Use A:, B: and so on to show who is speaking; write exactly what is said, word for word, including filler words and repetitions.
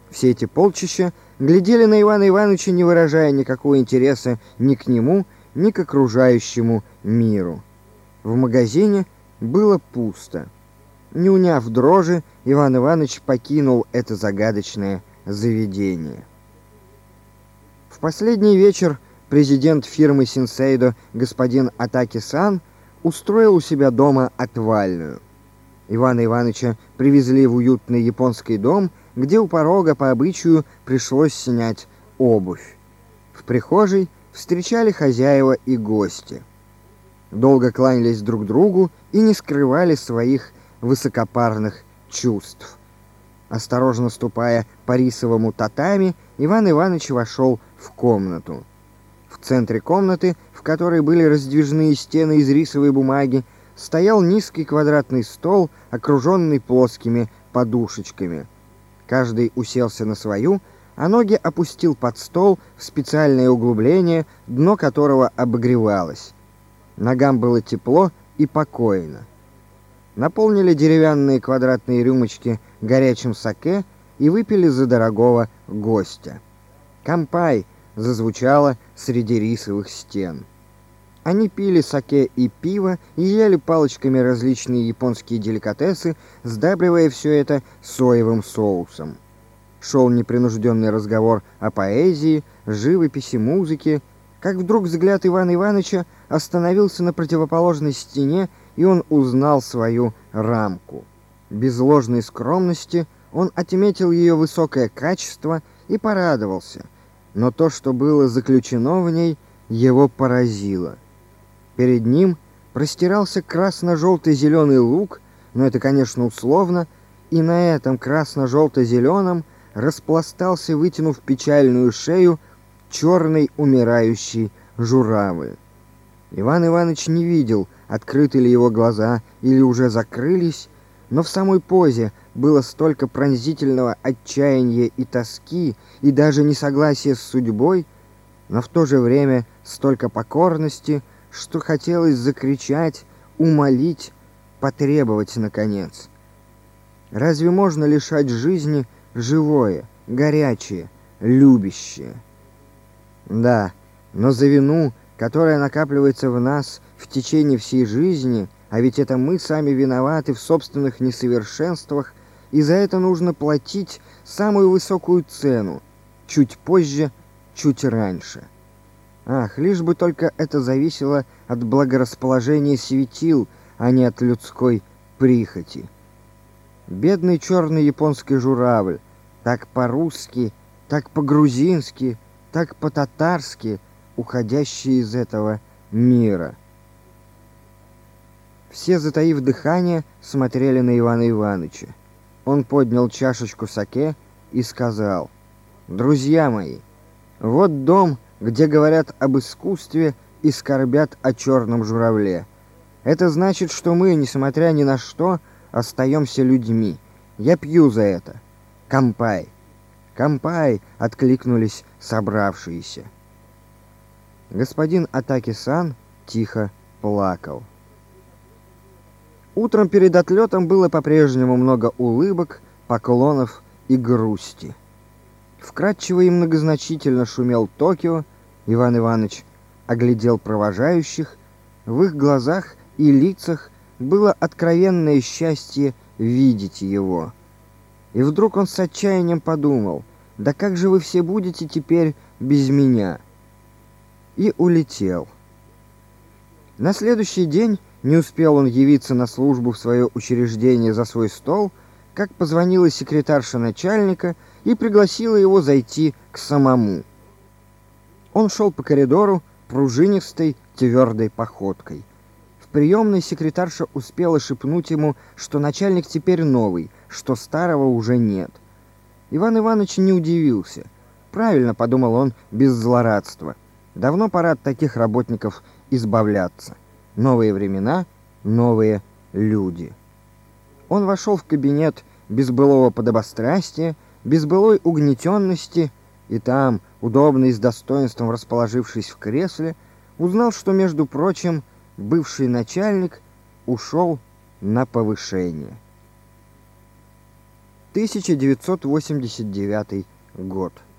A: Все эти полчища глядели на Ивана Ивановича, не выражая никакого интереса ни к нему, ни к окружающему миру. В магазине было пусто. Не уняв дрожи, Иван Иванович покинул это загадочное заведение. В последний вечер президент фирмы Синсейдо господин Атаки-сан устроил у себя дома отвальную. Ивана Ивановича привезли в уютный японский дом, где у порога по обычаю пришлось снять обувь. В прихожей встречали хозяева и гости. Долго кланялись друг другу и не скрывали своих высокопарных чувств. Осторожно ступая по рисовому татами, Иван Иванович вошел в комнату. В центре комнаты, в которой были раздвижные стены из рисовой бумаги, стоял низкий квадратный стол, окруженный плоскими подушечками. Каждый уселся на свою, а ноги опустил под стол в специальное углубление, дно которого обогревалось. Ногам было тепло и покойно. Наполнили деревянные квадратные рюмочки горячим саке и выпили за дорогого гостя. «Кампай!» зазвучало среди рисовых стен. Они пили саке и пиво и ели палочками различные японские деликатесы, сдабривая все это соевым соусом. Шел непринужденный разговор о поэзии, живописи, музыке, как вдруг взгляд Ивана Ивановича остановился на противоположной стене, и он узнал свою рамку. Без ложной скромности он отметил ее высокое качество и порадовался, но то, что было заключено в ней, его поразило. Перед ним простирался красно-желто-зеленый луг, но это, конечно, условно, и на этом красно-желто-зеленом распластался, вытянув печальную шею, черный умирающий журавль. Иван Иванович не видел, открыты ли его глаза или уже закрылись, но в самой позе было столько пронзительного отчаяния и тоски, и даже несогласия с судьбой, но в то же время столько покорности, что хотелось закричать, умолить, потребовать наконец. Разве можно лишать жизни живое, горячее, любящее? Да, но за вину, которая накапливается в нас в течение всей жизни, а ведь это мы сами виноваты в собственных несовершенствах, и за это нужно платить самую высокую цену, чуть позже, чуть раньше. Ах, лишь бы только это зависело от благорасположения светил, а не от людской прихоти. Бедный черный японский журавль, так по-русски, так по-грузински, так по-татарски, уходящий из этого мира. Все, затаив дыхание, смотрели на Ивана Ивановича. Он поднял чашечку саке и сказал: «Друзья мои, вот дом, где говорят об искусстве и скорбят о черном журавле. Это значит, что мы, несмотря ни на что, остаемся людьми. Я пью за это. Кампай!» «Кампай!» — откликнулись собравшиеся. Господин Атаки-сан тихо плакал. Утром перед отлетом было по-прежнему много улыбок, поклонов и грусти. Вкрадчиво и многозначительно шумел Токио. Иван Иванович оглядел провожающих. В их глазах и лицах было откровенное счастье видеть его. И вдруг он с отчаянием подумал: «Да как же вы все будете теперь без меня?» И улетел. На следующий день не успел он явиться на службу в свое учреждение за свой стол, как позвонила секретарша начальника и пригласила его зайти к самому. Он шел по коридору пружинистой твердой походкой. В приемной секретарша успела шепнуть ему, что начальник теперь новый, что старого уже нет. Иван Иванович не удивился. Правильно, подумал он без злорадства. Давно пора от таких работников избавляться. Новые времена, новые люди. Он вошел в кабинет без былого подобострастия, без былой угнетенности, и там, удобно и с достоинством расположившись в кресле, узнал, что, между прочим, бывший начальник ушел на повышение. тысяча девятьсот восемьдесят девятый год.